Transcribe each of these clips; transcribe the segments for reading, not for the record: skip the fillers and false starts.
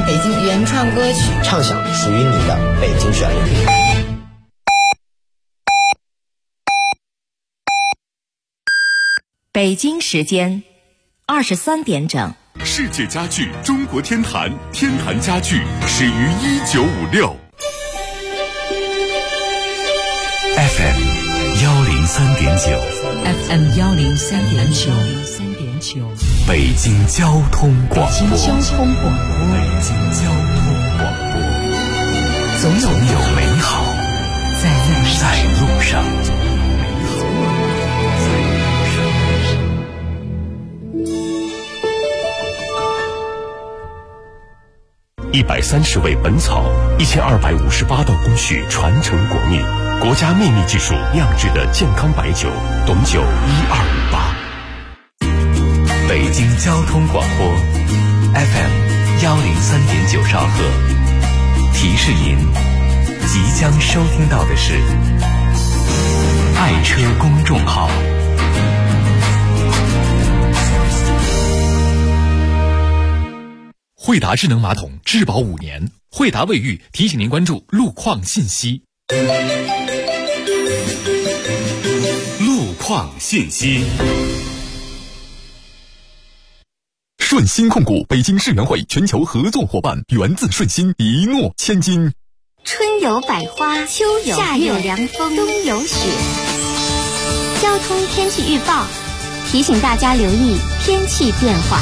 北京原创歌曲， 畅享属于你的北京旋律。 北京时间23点整。 世界家具中国天坛，天坛家具始于1956。 FM 103.9 FM 103.9 北京交通广播。 北京交通广播，总有美好在路上。 130味本草，1258道工序传承国秘，国家秘密技术酿制的健康白酒，董酒1258。 北京交通广播 FM 103.9兆赫，提示您即将收听到的是爱车公众号。 惠达智能马桶质保5年，惠达卫浴提醒您关注路况信息。 路况信息。 顺鑫控股北京世园会全球合作伙伴，源自顺鑫，一诺千金。 春有百花，秋有夏有凉风，冬有雪。交通天气预报提醒大家留意天气变化。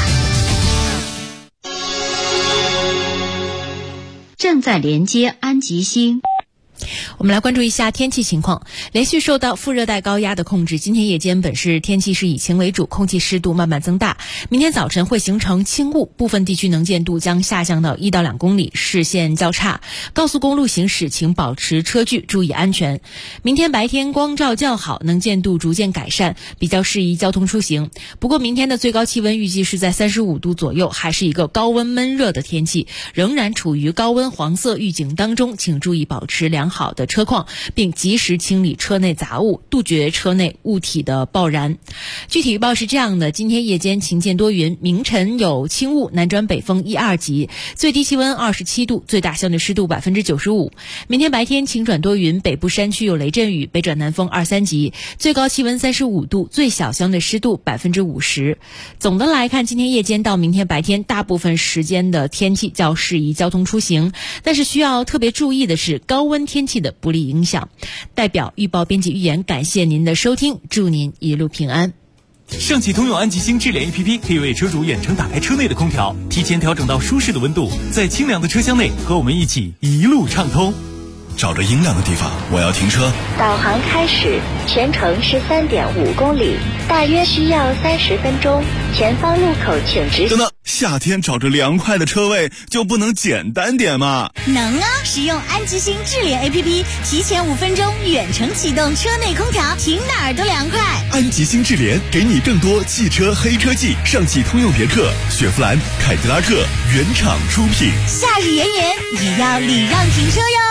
正在连接安吉星。 我们来关注一下天气情况。连续受到副热带高压的控制，今天夜间本市天气是以晴为主，空气湿度慢慢增大。明天早晨会形成轻雾，部分地区能见度将下降到1到2公里，视线较差。高速公路行驶请保持车距，注意安全。明天白天光照较好，能见度逐渐改善，比较适宜交通出行。不过明天的最高气温预计是在35度左右，还是一个高温闷热的天气，仍然处于高温黄色预警当中，请注意保持良好的车况，并及时清理车内杂物，杜绝车内物体的爆燃。具体预报是这样的：今天夜间晴间多云，明晨有轻雾，南转北风1、2级，最低气温27度，最大相对湿度95%。明天白天晴转多云，北部山区有雷阵雨，北转南风2、3级，最高气温35度，最小相对湿度50%。总的来看，今天夜间到明天白天大部分时间的天气较适宜交通出行，但是需要特别注意的是高温天气的不利影响。代表预报编辑预言，感谢您的收听，祝您一路平安。 上汽通用安吉星智联 APP 可以为车主远程打开车内的空调，提前调整到舒适的温度，在清凉的车厢内和我们一起一路畅通。 找着阴凉的地方，我要停车。 导航开始，全程是3.5公里，大约需要30分钟。前方路口请直行。 等等，夏天找着凉快的车位就不能简单点吗？ 能啊！使用安吉星智联 APP， 提前5分钟远程启动车内空调，停哪儿都凉快。 安吉星智联给你更多汽车黑科技，上汽通用别克、雪佛兰、凯迪拉克原厂出品。 夏日炎炎也要礼让停车哟。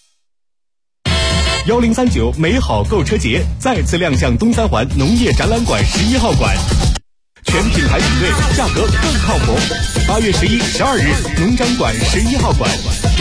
1039美好购车节再次亮相东三环农业展览馆11号馆，全品牌品类，价格更靠谱。8月11、12日，农展馆11号馆。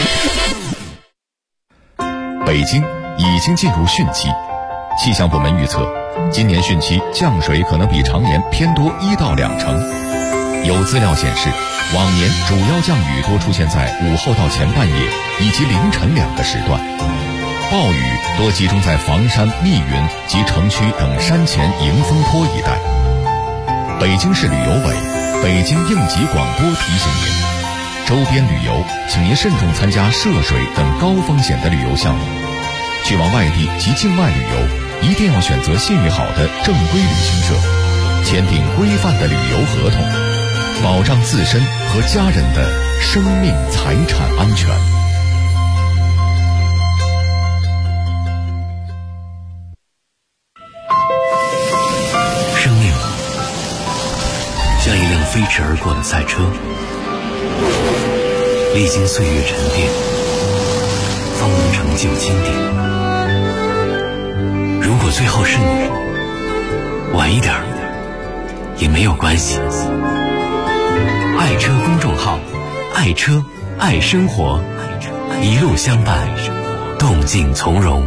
北京已经进入汛期，气象部门预测，今年汛期降水可能比常年偏多1到2成。有资料显示，往年主要降雨多出现在午后到前半夜以及凌晨2个时段。暴雨多集中在房山、密云及城区等山前迎风坡一带。北京市旅游委、北京应急广播提醒您，周边旅游请您慎重参加涉水等高风险的旅游项目。去往外地及境外旅游，一定要选择信誉好的正规旅行社，签订规范的旅游合同，保障自身和家人的生命财产安全。 像一辆飞驰而过的赛车，历经岁月沉淀，方能成就经典。如果最后是你，晚一点也没有关系。爱车公众号，爱车爱生活，一路相伴，动静从容。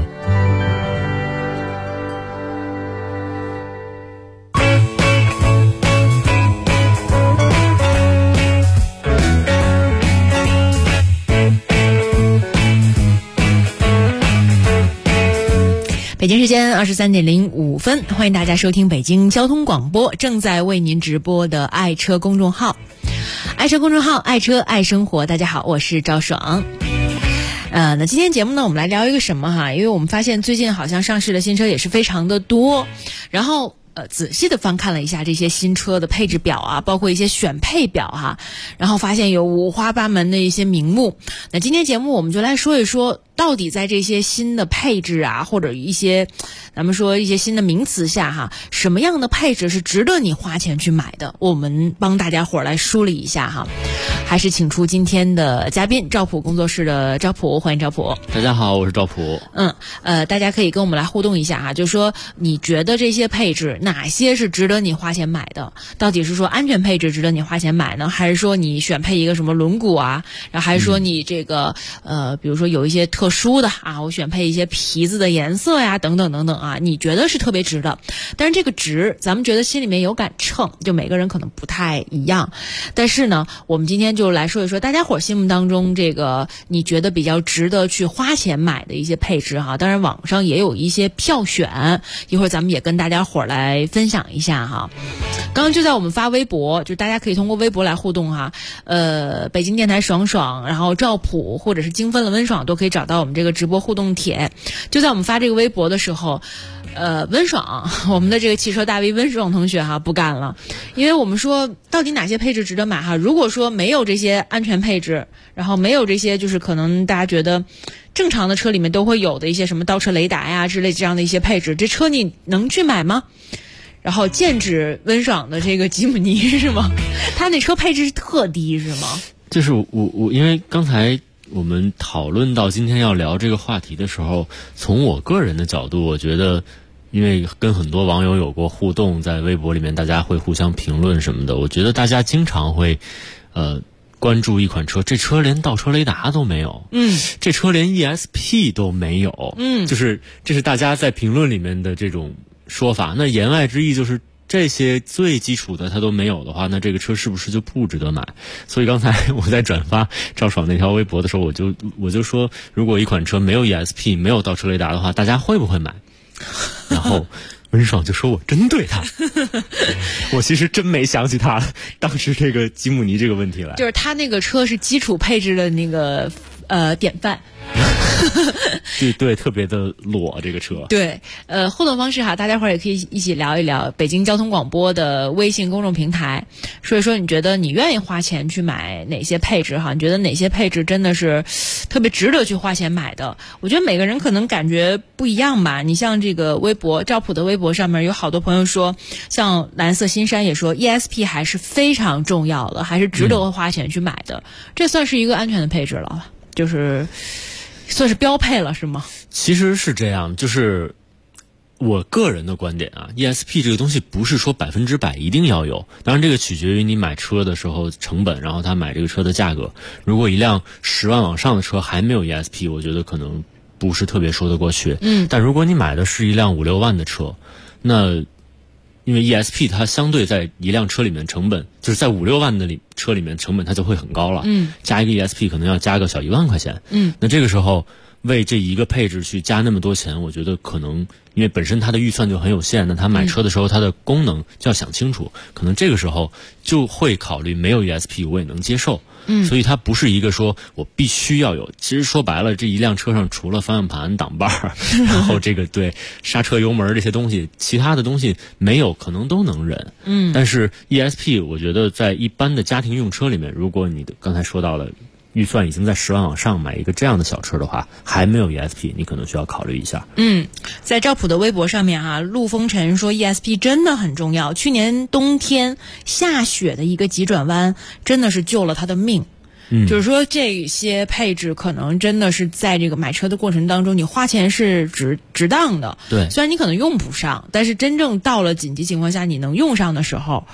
北京时间23:05，欢迎大家收听北京交通广播正在为您直播的爱车公众号。爱车公众号，爱车爱生活。大家好，我是赵爽。那今天节目呢，我们来聊一个什么哈？因为我们发现最近好像上市的新车也是非常的多，然后仔细的翻看了一下这些新车的配置表啊，包括一些选配表哈，然后发现有五花八门的一些名目。那今天节目我们就来说一说，到底在这些新的配置啊，或者一些咱们说一些新的名词下哈，什么样的配置是值得你花钱去买的？我们帮大家伙来梳理一下哈。还是请出今天的嘉宾，赵普工作室的赵普，欢迎赵普。 大家好，我是赵普。 大家可以跟我们来互动一下哈，就是说你觉得这些配置哪些是值得你花钱买的？到底是说安全配置值得你花钱买呢，还是说你选配一个什么轮毂啊？然后还是说你这个比如说有一些特殊的啊，我选配一些皮子的颜色呀，等等等等啊，你觉得是特别值的。但是这个值，咱们觉得心里面有杆秤，就每个人可能不太一样。但是呢，我们今天就来说一说大家伙心目当中这个你觉得比较值得去花钱买的一些配置哈。当然网上也有一些票选，一会儿咱们也跟大家伙来分享一下哈。刚刚就在我们发微博，就大家可以通过微博来互动哈。北京电台爽爽，然后赵普或者是精分了温爽都可以找到我们这个直播互动帖。就在我们发这个微博的时候，温爽，我们的这个汽车大 V 温爽同学哈不干了，因为我们说到底哪些配置值得买哈？如果说没有这些安全配置，然后没有这些就是可能大家觉得正常的车里面都会有的一些什么倒车雷达呀之类这样的一些配置，这车你能去买吗？然后剑指温爽的这个吉姆尼是吗？他那车配置是特低是吗？ 就是我因为刚才我们讨论到今天要聊这个话题的时候，从我个人的角度，我觉得因为跟很多网友有过互动，在微博里面大家会互相评论什么的，我觉得大家经常会关注一款车，这车连倒车雷达都没有，这车连 ESP 都没有，就是这是大家在评论里面的这种说法。那言外之意就是这些最基础的它都没有的话，那这个车是不是就不值得买？所以刚才我在转发赵爽那条微博的时候，我就说，如果一款车没有 ESP 没有倒车雷达的话，大家会不会买？然后温爽就说我针对他我其实真没想起他当时这个吉姆尼这个问题来， 就是他那个车是基础配置的那个典范对，特别的裸这个车。 对，互动方式哈，大家伙儿也可以一起聊一聊北京交通广播的微信公众平台，说一说你觉得你愿意花钱去买哪些配置哈？你觉得哪些配置真的是特别值得去花钱买的？我觉得每个人可能感觉不一样吧。你像这个微博赵普的微博上面有好多朋友说，像蓝色新山也说 ESP 还是非常重要的，还是值得花钱去买的。这算是一个安全的配置了，就是算是标配了是吗？ 其实是这样，就是我个人的观点啊 ，ESP 这个东西不是说100%一定要有，当然这个取决于你买车的时候成本，然后他买这个车的价格。如果一辆10万往上的车还没有 ESP， 我觉得可能不是特别说得过去。但如果你买的是一辆5、6万的车，那因为 ESP 它相对在一辆车里面成本，就是在5、6万的车里面成本它就会很高了。加一个 ESP 可能要加个小1万块钱。那这个时候为这一个配置去加那么多钱，我觉得可能因为本身它的预算就很有限，那他买车的时候它的功能就要想清楚，可能这个时候就会考虑没有 ESP 我也能接受。所以它不是一个说我必须要有，其实说白了，这一辆车上除了方向盘、挡把然后这个对刹车、油门这些东西，其他的东西没有可能都能忍。但是 ESP 我觉得在一般的家庭用车里面，如果你刚才说到了预算已经在10万往上，买一个这样的小车的话，还没有 ESP， 你可能需要考虑一下。 在赵普的微博上面哈，陆风尘说 ESP 真的很重要。去年冬天下雪的一个急转弯，真的是救了他的命。就是说这些配置可能真的是在这个买车的过程当中，你花钱是值当的。 对， 虽然你可能用不上，但是真正到了紧急情况下你能用上的时候，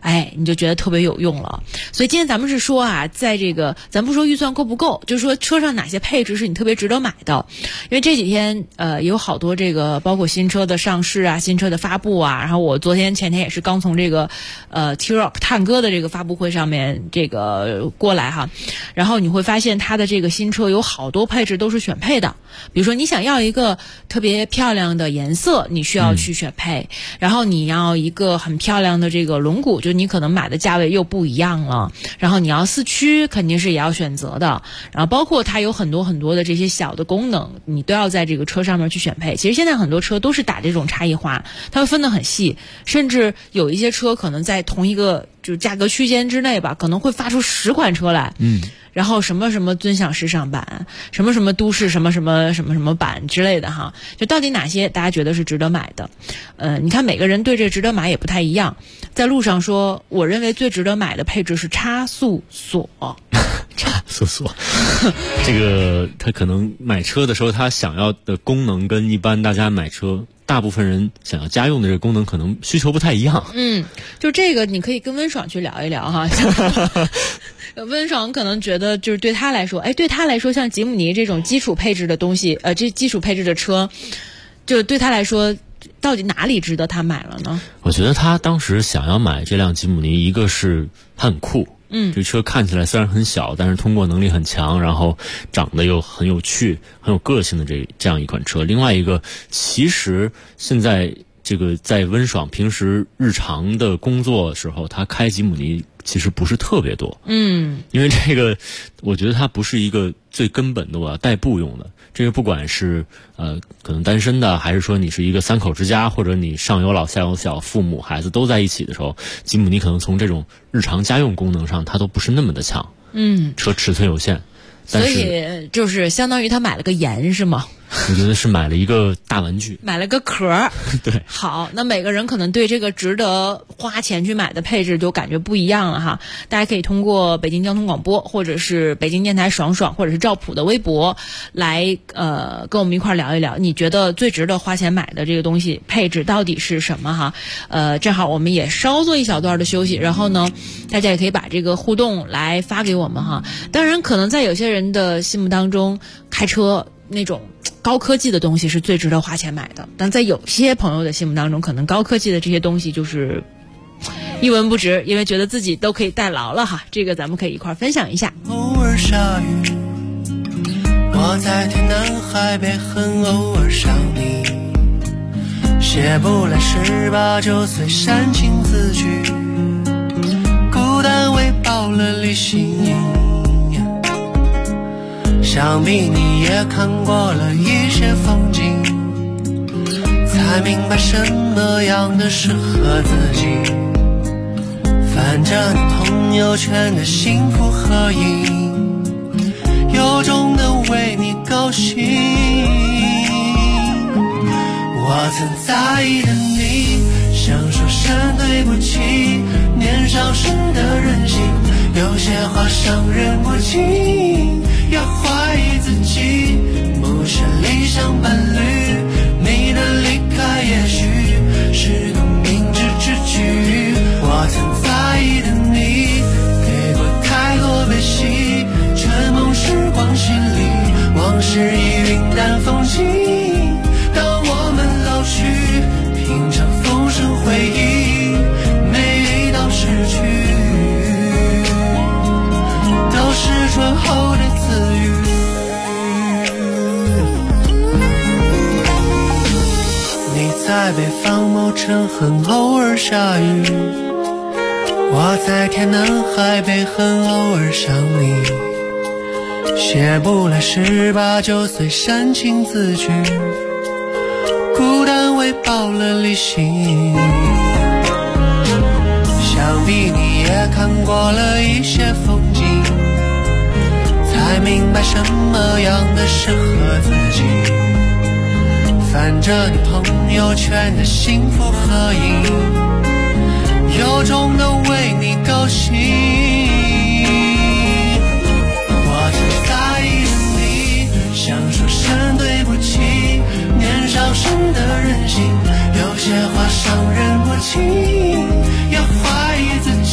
你就觉得特别有用了。所以今天咱们是说啊，在这个咱不说预算够不够，就是说车上哪些配置是你特别值得买的。因为这几天也有好多这个包括新车的上市啊，新车的发布啊，然后我昨天前天也是刚从这个T-Roc 探戈的这个发布会上面这个过来哈，然后你会发现它的这个新车有好多配置都是选配的。比如说你想要一个特别漂亮的颜色，你需要去选配，然后你要一个很漂亮的这个轮毂，就你可能买的价位又不一样了，然后你要四驱肯定是也要选择的，然后包括它有很多很多的这些小的功能，你都要在这个车上面去选配。其实现在很多车都是打这种差异化，它会分得很细，甚至有一些车可能在同一个就价格区间之内吧，可能会发出10款车来，然后什么什么尊享时尚版，什么什么都市什么什么什么什么版之类的哈，就到底哪些大家觉得是值得买的？你看每个人对这值得买也不太一样。在路上说，我认为最值得买的配置是差速锁。 差速锁，这个他可能买车的时候，他想要的功能跟一般大家买车大部分人想要家用的这个功能可能需求不太一样。 就这个你可以跟温爽去聊一聊哈。温爽可能觉得就是对他来说，对他来说像吉姆尼这种基础配置的东西，这基础配置的车，就对他来说到底哪里值得他买了呢？ 我觉得他当时想要买这辆吉姆尼，一个是它很酷，这车看起来虽然很小，但是通过能力很强，然后长得又很有趣、很有个性的这样一款车。另外一个，其实现在这个在温爽平时日常的工作时候，他开吉姆尼其实不是特别多，因为这个我觉得它不是一个最根本的我要代步用的。这个不管是可能单身的，还是说你是一个3口之家，或者你上有老下有小，父母孩子都在一起的时候，吉姆尼可能从这种日常家用功能上它都不是那么的强，车尺寸有限， 所以就是相当于他买了个盐是吗？ 我觉得是买了一个大玩具， 买了个壳。 对， 好，那每个人可能对这个值得花钱去买的配置就感觉不一样了哈。大家可以通过北京交通广播，或者是北京电台爽爽，或者是赵普的微博来跟我们一块聊一聊，你觉得最值得花钱买的这个东西配置到底是什么哈？正好我们也稍做一小段的休息，然后呢，大家也可以把这个互动来发给我们哈。当然，可能在有些人的心目当中，开车那种高科技的东西是最值得花钱买的，但在有些朋友的心目当中，可能高科技的这些东西就是一文不值，因为觉得自己都可以代劳了哈。这个咱们可以一块分享一下。 偶尔下雨，我在天南海北很偶尔想你，写不来18、19岁煽情字句，孤单喂饱了理性。想必你也看过了一些风景，才明白什么样的适合自己。翻着你朋友圈的幸福合影，由衷的为你高兴。我曾在意的你，想说声对不起，年少时的任性，有些话伤人不轻，要怀疑自己，不是理想伴侣，你的离开也许是个明智之举。我曾在意的你，给过太多悲喜，春梦时光洗礼，往事已云淡风轻。当我们老去，品尝风声回忆，每一道失去都是春后的赐予。你在北方某城很偶尔下雨，我在天南海北很偶尔想你，写不来18、19岁煽情字句，孤单喂饱了理性。想必你也看过了一些风景，才明白什么样的适合自己。翻着你朋友圈的幸福合影，由衷的为你高兴。我曾在意的你，想说声对不起，年少时的任性，有些话伤人不轻，要怀疑自己。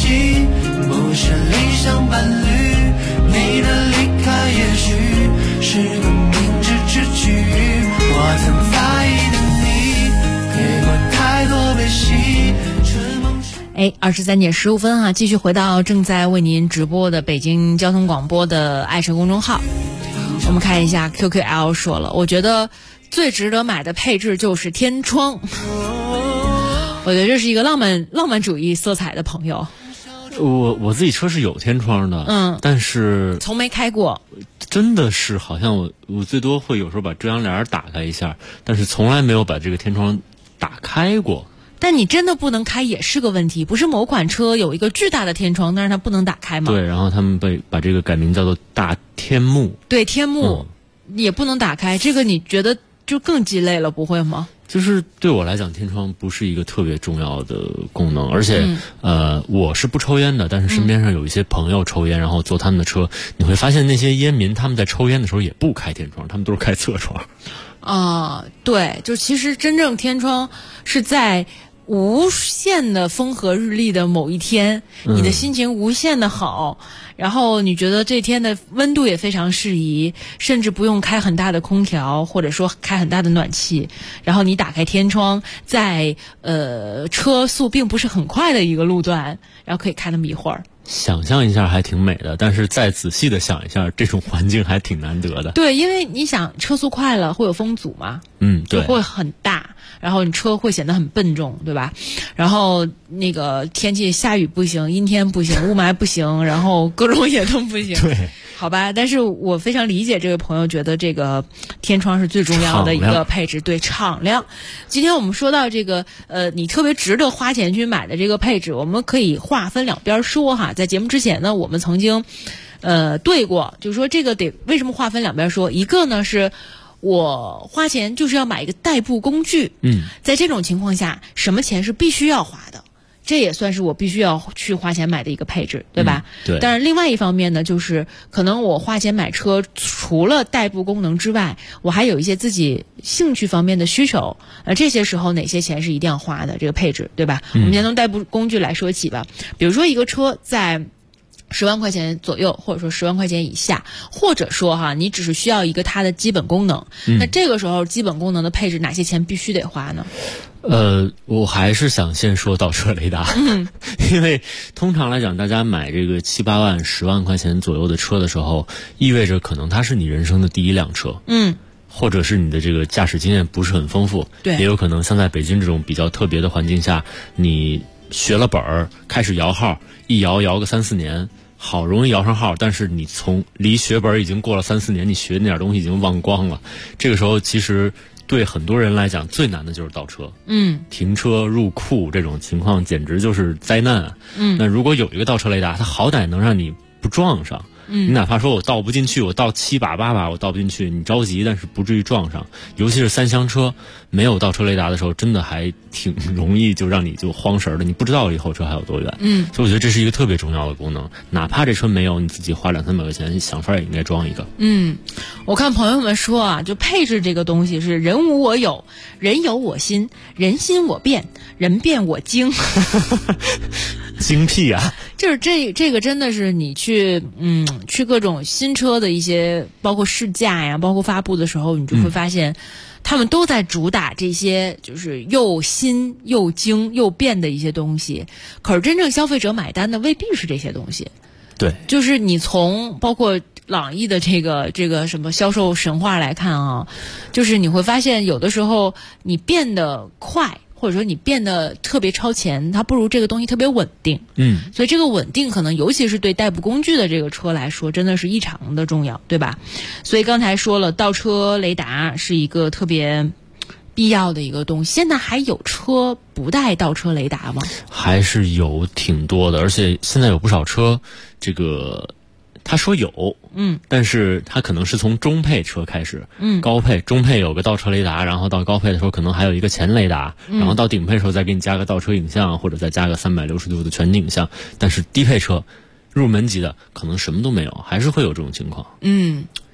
23:15啊，继续回到正在为您直播的北京交通广播的爱车公众号。我们看一下 QQL 说了，我觉得最值得买的配置就是天窗。我觉得这是一个浪漫主义色彩的朋友。 我自己车是有天窗的，但是从没开过。 真的是好像我最多会有时候把遮阳帘打开一下，但是从来没有把这个天窗打开过。 但你真的不能开也是个问题，不是某款车有一个巨大的天窗，但是它不能打开吗？ 对，然后他们把这个改名叫做大天幕。 对，天幕、也不能打开，这个你觉得就更鸡肋了，不会吗？ 就是对我来讲，天窗不是一个特别重要的功能，而且我是不抽烟的，但是身边上有一些朋友抽烟，然后坐他们的车，你会发现那些烟民他们在抽烟的时候也不开天窗，他们都是开侧窗。 对，就其实真正天窗是在无限的风和日丽的某一天，你的心情无限的好，然后你觉得这天的温度也非常适宜，甚至不用开很大的空调，或者说开很大的暖气，然后你打开天窗，在车速并不是很快的一个路段，然后可以开那么一会儿。 想象一下还挺美的，但是再仔细的想一下，这种环境还挺难得的。 对，因为你想车速快了会有风阻嘛， 对， 会很大，然后你车会显得很笨重，对吧？然后那个天气下雨不行，阴天不行，雾霾不行，然后各种也都不行。 对， 好吧，但是我非常理解这位朋友觉得这个天窗是最重要的一个配置，对，敞亮。今天我们说到这个你特别值得花钱去买的这个配置，我们可以划分两边说哈。在节目之前呢，我们曾经对过，就是说这个得为什么划分两边说？一个呢是我花钱就是要买一个代步工具，在这种情况下，什么钱是必须要花的？这也算是我必须要去花钱买的一个配置，对吧？ 对。 但是另外一方面呢，就是可能我花钱买车，除了代步功能之外，我还有一些自己兴趣方面的需求。这些时候哪些钱是一定要花的？这个配置，对吧？我们先从代步工具来说起吧。比如说一个车在10万块钱左右，或者说10万块钱以下，或者说你只是需要一个它的基本功能，那这个时候基本功能的配置哪些钱必须得花呢？ 我还是想先说倒车雷达，因为通常来讲，大家买这个7、8万、10万块钱左右的车的时候，意味着可能它是你人生的第一辆车，或者是你的这个驾驶经验不是很丰富， 对， 也有可能像在北京这种比较特别的环境下，你学了本儿，开始摇号，一摇个3、4年。好容易摇上号，但是你从离学本已经过了3、4年，你学那点东西已经忘光了。这个时候其实对很多人来讲最难的就是倒车，停车入库这种情况简直就是灾难啊。那如果有一个倒车雷达，它好歹能让你不撞上。你哪怕说我倒不进去，我倒7把8把我倒不进去，你着急，但是不至于撞上。尤其是3厢车没有倒车雷达的时候，真的还挺容易就让你就慌神的，你不知道离后车还有多远。所以我觉得这是一个特别重要的功能，哪怕这车没有，你自己花2、3百块钱想法也应该装一个。 我看朋友们说就配置这个东西是人无我有，人有我心，人心我变，人变我精。 精辟啊！ 就是这个真的是你去各种新车的一些包括试驾呀，包括发布的时候，你就会发现他们都在主打这些就是又新又精又变的一些东西。可是真正消费者买单的未必是这些东西。 对， 就是你从包括朗逸的这个什么销售神话来看就是你会发现有的时候你变得快，或者说你变得特别超前，它不如这个东西特别稳定。所以这个稳定可能尤其是对代步工具的这个车来说真的是异常的重要，对吧？所以刚才说了，倒车雷达是一个特别必要的一个东西。现在还有车不带倒车雷达吗？ 还是有挺多的，而且现在有不少车这个他说有，但是他可能是从中配车开始，高配、中配有个倒车雷达，然后到高配的时候可能还有一个前雷达，然后到顶配的时候再给你加个倒车影像，或者再加个360度的全景像。但是低配车入门级的可能什么都没有，还是会有这种情况。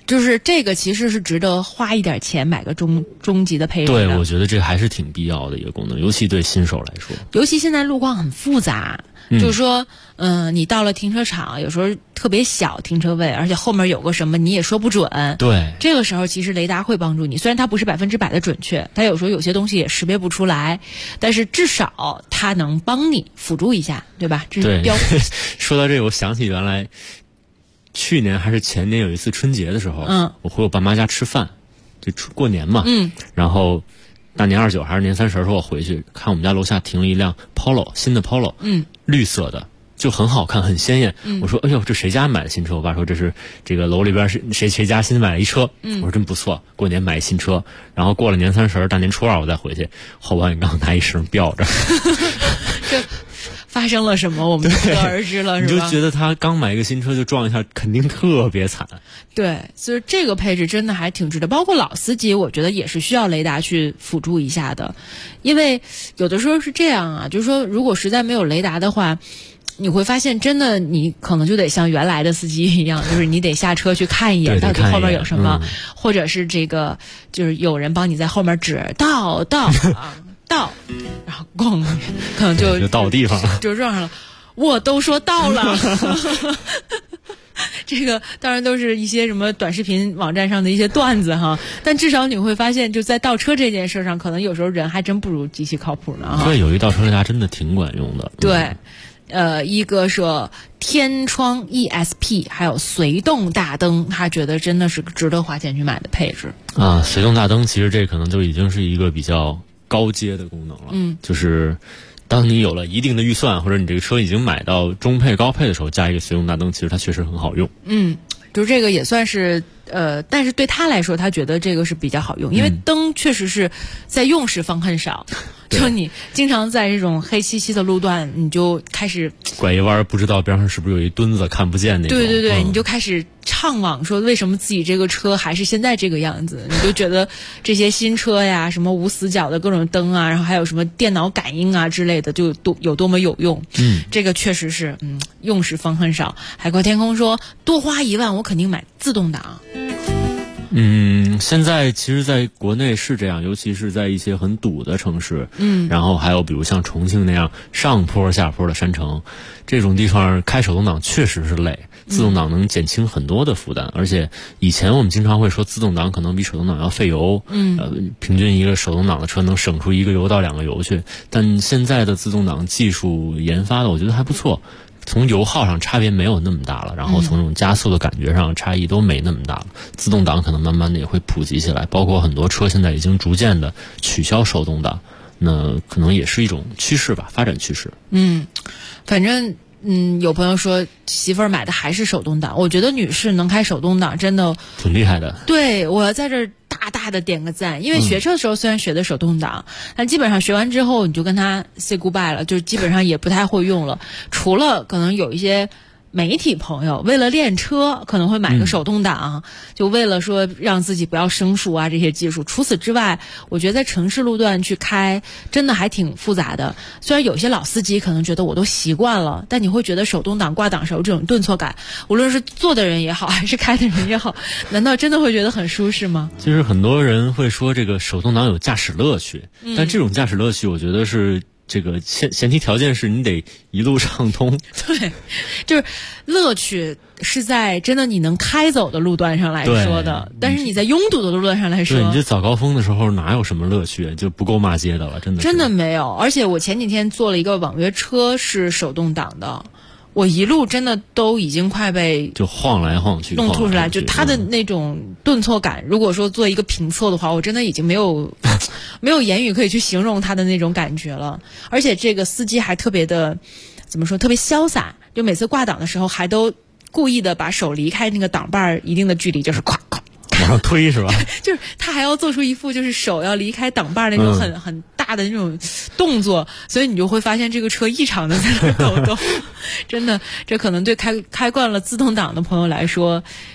就是这个其实是值得花一点钱买个中级的配置的。 对，我觉得这还是挺必要的一个功能，尤其对新手来说。 尤其现在路况很复杂，就是说，你到了停车场，有时候特别小停车位，而且后面有个什么你也说不准。 对， 这个时候其实雷达会帮助你，虽然它不是100%的准确，它有时候有些东西也识别不出来，但是至少它能帮你辅助一下，对吧？这是标准。 说到这个，我想起原来去年还是前年有一次春节的时候，我回我爸妈家吃饭，就过年嘛，然后大年29还是年30的时候，我回去看我们家楼下停了一辆 Polo， 新的 Polo，绿色的，就很好看，很鲜艳。我说，哎呦，这谁家买的新车？我爸说这是这个楼里边是谁家新买了一车。我说真不错，过年买新车。然后过了年30，大年初2我再回去，后保险杠拿一绳吊着。 这发生了什么？我们不得而知了，是吧？ 你就觉得他刚买一个新车就撞一下，肯定特别惨。 对，所以这个配置真的还挺值得。包括老司机，我觉得也是需要雷达去辅助一下的，因为有的时候是这样啊，就是说如果实在没有雷达的话，你会发现真的你可能就得像原来的司机一样，就是你得下车去看一眼到底后面有什么，或者是这个就是有人帮你在后面指到啊。到，然后咣，可能就到地方了， 就撞上了。我都说到了，这个当然都是一些什么短视频网站上的一些段子哈，但至少你会发现，就在倒车这件事上，可能有时候人还真不如机器靠谱呢哈。 对，有一倒车雷达真的挺管用的。 对。一个说天窗 ESP 还有随动大灯，他觉得真的是值得花钱去买的配置啊。随动大灯其实这可能就已经是一个比较高阶的功能了，就是当你有了一定的预算，或者你这个车已经买到中配高配的时候，加一个随动大灯，其实它确实很好用。 就这个也算是但是对他来说，他觉得这个是比较好用，因为灯确实是在用时方恨少。就你经常在这种黑漆漆的路段，你就开始拐一弯，不知道边上是不是有一墩子看不见那种。 对，你就开始怅惘说为什么自己这个车还是现在这个样子？你就觉得这些新车呀，什么无死角的各种灯啊，然后还有什么电脑感应啊之类的，就有多么有用。这个确实是用时方恨少。海阔天空说多花1万我肯定买自动挡。 现在其实在国内是这样，尤其是在一些很堵的城市，然后还有比如像重庆那样上坡下坡的山城，这种地方开手动挡确实是累，自动挡能减轻很多的负担。而且以前我们经常会说自动挡可能比手动挡要费油，平均一个手动挡的车能省出1个油到2个油去，但现在的自动挡技术研发的我觉得还不错，从油耗上差别没有那么大了，然后从这种加速的感觉上差异都没那么大了。自动挡可能慢慢的也会普及起来，包括很多车现在已经逐渐的取消手动挡，那可能也是一种趋势吧，发展趋势。 反正有朋友说媳妇儿买的还是手动挡，我觉得女士能开手动挡真的挺厉害的。 对，我要在这儿大大的点个赞，因为学车的时候虽然学的手动挡，但基本上学完之后你就跟他 say goodbye 了，就基本上也不太会用了，除了可能有一些媒体朋友为了练车可能会买个手动挡，就为了说让自己不要生疏啊这些技术。除此之外，我觉得在城市路段去开真的还挺复杂的。虽然有些老司机可能觉得我都习惯了，但你会觉得手动挡挂档时候这种顿挫感，无论是坐的人也好还是开的人也好，难道真的会觉得很舒适吗？ 其实很多人会说这个手动挡有驾驶乐趣，但这种驾驶乐趣我觉得是这个前提条件是你得一路畅通。 对，就是乐趣是在真的你能开走的路段上来说的，但是你在拥堵的路段上来说， 对，你这早高峰的时候哪有什么乐趣，就不够骂街的了，真的没有。而且我前几天坐了一个网约车是手动挡的，我一路真的都已经快被就晃来晃去弄吐出来，就它的那种顿挫感，如果说做一个评测的话，我真的已经没有言语可以去形容它的那种感觉了。而且这个司机还特别的怎么说，特别潇洒，就每次挂档的时候还都故意的把手离开那个挡把一定的距离，就是咵咵往上推是吧？ 就是他还要做出一副就是手要离开挡把那种很大的那种动作，所以你就会发现这个车异常的在那抖动。真的，这可能对开惯了自动挡的朋友来说，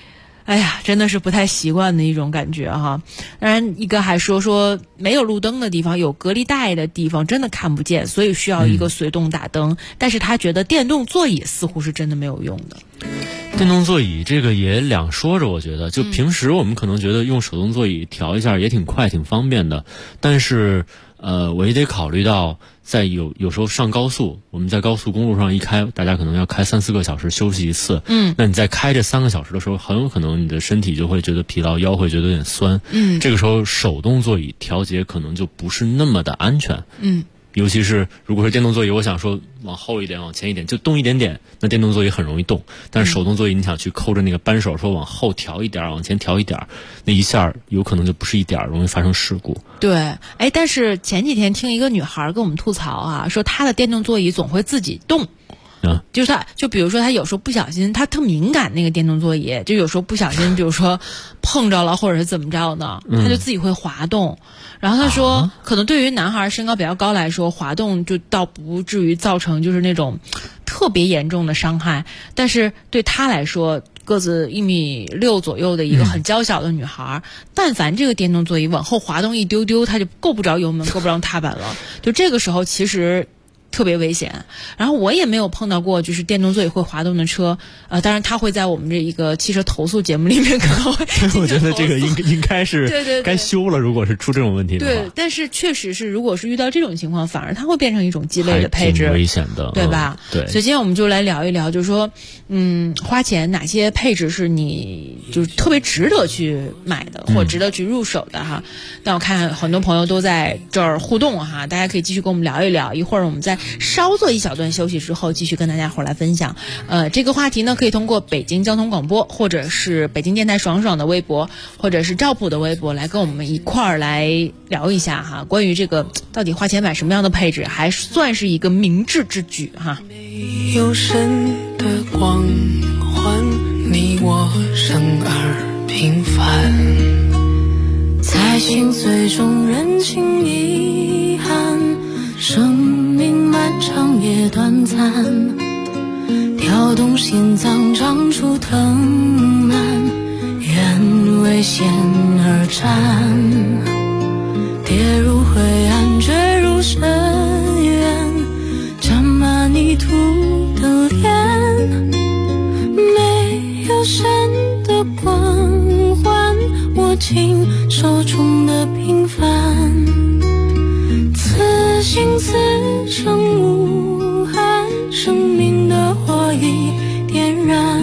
哎呀，真的是不太习惯的一种感觉哈。当然，一个还说没有路灯的地方，有隔离带的地方真的看不见，所以需要一个随动打灯。但是他觉得电动座椅似乎是真的没有用的。 电动座椅这个也两说着，我觉得就平时我们可能觉得用手动座椅调一下也挺快挺方便的，但是我也得考虑到在有时候上高速，我们在高速公路上一开，大家可能要开3-4个小时休息一次，那你在开这3个小时的时候，很有可能你的身体就会觉得疲劳，腰会觉得有点酸，这个时候手动座椅调节可能就不是那么的安全，尤其是如果是电动座椅，我想说往后一点往前一点就动一点点，那电动座椅很容易动，但是手动座椅你想去抠着那个扳手说往后调一点往前调一点，那一下有可能就不是一点，容易发生事故。 对，但是前几天听一个女孩跟我们吐槽啊，说她的电动座椅总会自己动，就是他，就比如说他有时候不小心，他特敏感那个电动座椅，就有时候不小心，比如说碰着了或者是怎么着呢，他就自己会滑动。然后他说，可能对于男孩身高比较高来说，滑动就倒不至于造成就是那种特别严重的伤害，但是对他来说，个子1.6米左右的一个很娇小的女孩，但凡这个电动座椅往后滑动一丢丢，她就够不着油门，够不着踏板了。就这个时候，其实特别危险。然后我也没有碰到过就是电动座椅会滑动的车，当然它会在我们这一个汽车投诉节目里面可能会我觉得这个应该是对该修了，如果是出这种问题的话。 对，但是确实是如果是遇到这种情况，反而它会变成一种鸡肋的配置， 挺危险的， 对吧？ 对。 所以今天我们就来聊一聊，就是说花钱哪些配置是你就是特别值得去买的，或者值得去入手的哈。那我看很多朋友都在这儿互动哈，大家可以继续跟我们聊一聊，一会儿我们再稍作一小段休息之后，继续跟大家伙来分享。这个话题呢，可以通过北京交通广播，或者是北京电台爽爽的微博，或者是赵普的微博，来跟我们一块儿来聊一下哈。关于这个到底花钱买什么样的配置，还算是一个明智之举哈。 有神的光环，你我生而平凡，在心碎中认清遗憾，生命漫长也短暂，跳动心脏长出藤蔓，愿为险而战，跌入灰暗坠入深渊，沾满泥土的脸，没有神的光环，握紧手中的平凡，此心此生无憾，生命的火已点燃。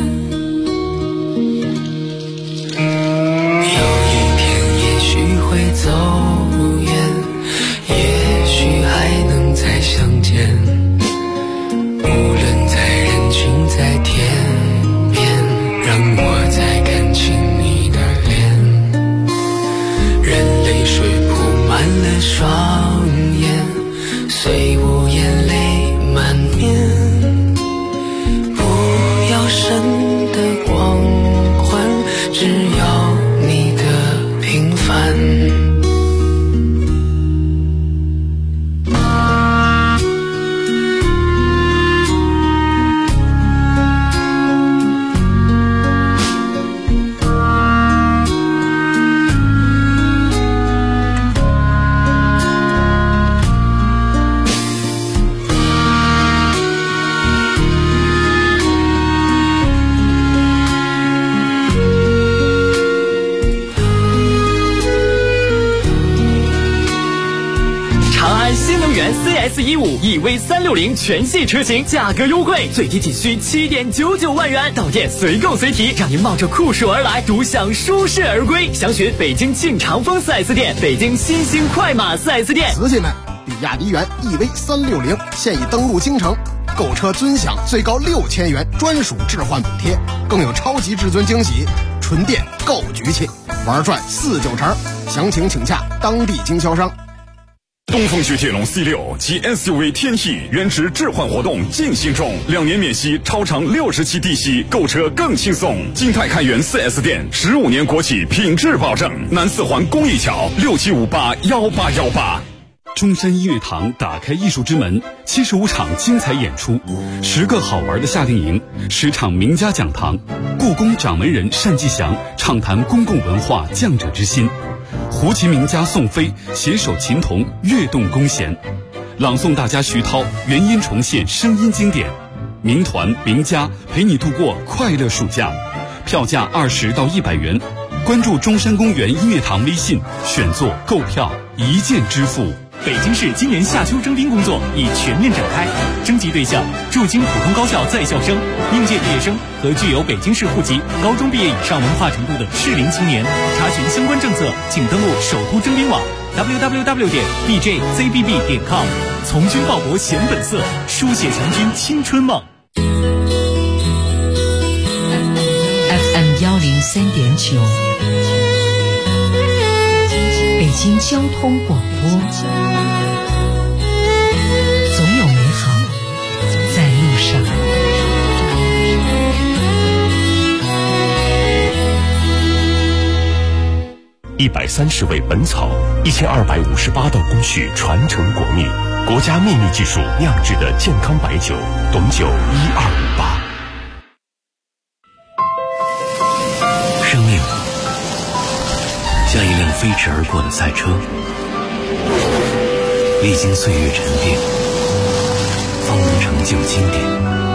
有一天也许会走远，也许还能再相见，无论在人群在天边，让我再看清你的脸，任泪水铺满了双眼，虽无眼泪满面，不要神的光环，只要你的平凡。 CS15 EV360全系车型价格优惠，最低仅需7.99万元，到店随购随提，让您冒着酷暑而来，独享舒适而归。详询北京庆长丰 4S 店、北京新兴快马 4S 店。 瓷器们，比亚迪元 EV360现已登陆京城，购车尊享最高6000元专属置换补贴，更有超级至尊惊喜，纯电够局气，玩转49成。详情请洽当地经销商。 东风雪铁龙 C6 及 SUV 天翼原值置换活动进行中，2年免息，超长60期低息，购车更轻松。金泰开元 4S 店，15年国企品质保证。南四环公益桥67581818。 中山音乐堂打开艺术之门，75场精彩演出，10个好玩的夏令营，10场名家讲堂，故宫掌门人单霁翔畅谈公共文化匠者之心，胡琴名家宋飞携手琴童跃动弓弦，朗诵大家徐涛原音重现声音经典，名团名家陪你度过快乐暑假，票价20到100元。关注中山公园音乐堂微信，选座购票一键支付。 北京市今年夏秋征兵工作已全面展开，征集对象驻京普通高校在校生、应届毕业生和具有北京市户籍、高中毕业以上文化程度的适龄青年。查询相关政策，请登录首都征兵网 www.bjzbb.com， 从军报国显本色，书写强军青春梦。 FM 103.9，北京交通广播，总有美好在路上。 130味本草，1258道工序传承国秘，国家秘密技术酿制的健康白酒，董酒1258。 生命像一辆飞驰而过的赛车，历经岁月沉淀，方能成就经典。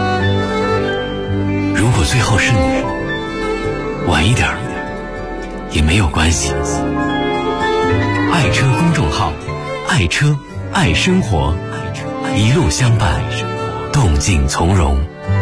如果最后是你，晚一点也没有关系。爱车公众号，爱车爱生活，一路相伴，动静从容。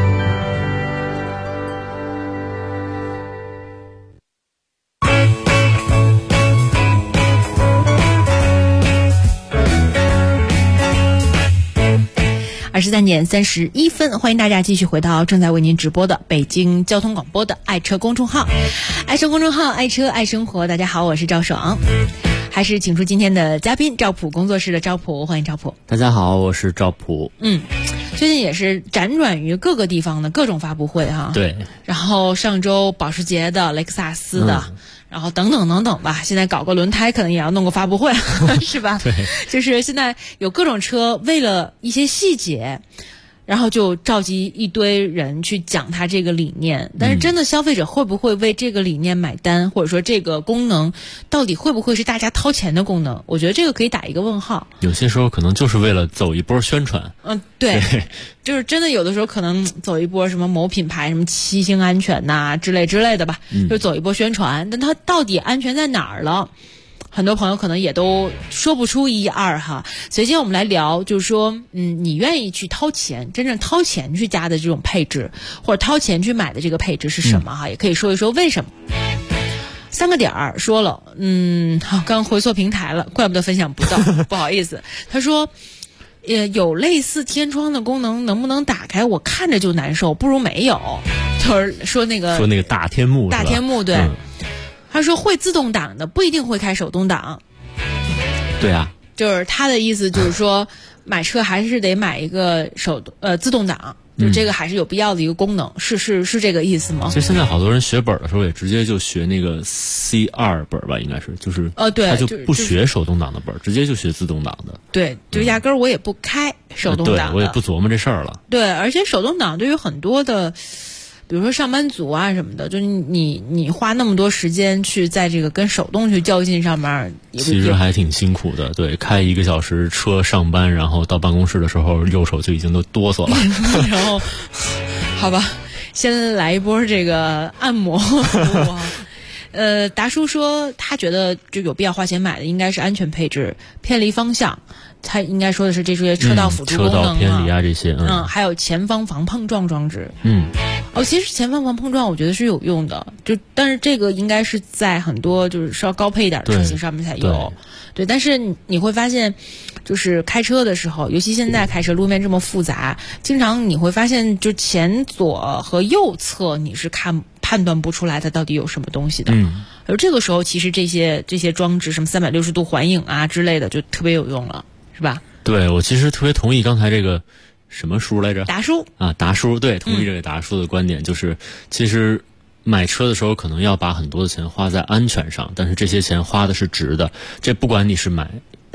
23点31分，欢迎大家继续回到正在为您直播的北京交通广播的爱车公众号，爱车公众号，爱车爱生活。大家好，我是赵爽，还是请出今天的嘉宾赵普工作室的赵普，欢迎赵普。 大家好，我是赵普。 最近也是辗转于各个地方的各种发布会哈。 对。 然后上周保时捷的、雷克萨斯的。然后等等等等吧，现在搞个轮胎可能也要弄个发布会，是吧？ 对， 就是现在有各种车为了一些细节，然后就召集一堆人去讲他这个理念。但是真的消费者会不会为这个理念买单，或者说这个功能到底会不会是大家掏钱的功能？我觉得这个可以打一个问号。 有些时候可能就是为了走一波宣传。 对，就是真的有的时候可能走一波什么某品牌什么7星安全呐之类的吧，就走一波宣传，但它到底安全在哪儿了？很多朋友可能也都说不出一二哈，所以今天我们来聊，就是说，你愿意去掏钱，真正掏钱去加的这种配置，或者掏钱去买的这个配置是什么哈？也可以说一说为什么。3个点儿说了，好，刚回错平台了，怪不得分享不到，不好意思。他说，有类似天窗的功能，能不能打开？我看着就难受，不如没有。就是说那个大天幕， 大天幕对。他说会自动挡的不一定会开手动挡。 对啊， 就是他的意思就是说，买车还是得买一个自动挡，就这个还是有必要的一个功能，是这个意思吗？ 其实现在好多人学本的时候也直接就学那个 C2 本吧，应该是就是对， 他就不学手动挡的本，直接就学自动挡的。 对，就压根儿我也不开手动挡的， 对，我也不琢磨这事儿了。 对，而且手动挡对于很多的。比如说上班族啊什么的，就是你花那么多时间去在这个跟手动去较劲上面， 其实还挺辛苦的。对，开1个小时车上班，然后到办公室的时候，右手就已经都哆嗦了。 然后，好吧，先来一波这个按摩服务。达叔说他觉得就有必要花钱买的应该是安全配置，偏离方向。他应该说的是这些车道辅助功能车道偏离啊这些， 还有前方防碰撞装置。其实前方防碰撞我觉得是有用的，但是这个应该是在很多就是稍高配一点的车型上面才有。对，但是你会发现，就是开车的时候，尤其现在开车路面这么复杂，经常你会发现，就前左和右侧你是判断不出来它到底有什么东西的。而这个时候，其实这些装置，什么360度环影啊之类的，就特别有用了，是吧？ 对，我其实特别同意刚才这个什么叔来着？ 达叔啊，达叔，对，同意这个达叔的观点，就是其实买车的时候可能要把很多的钱花在安全上，但是这些钱花的是值的。这不管你是买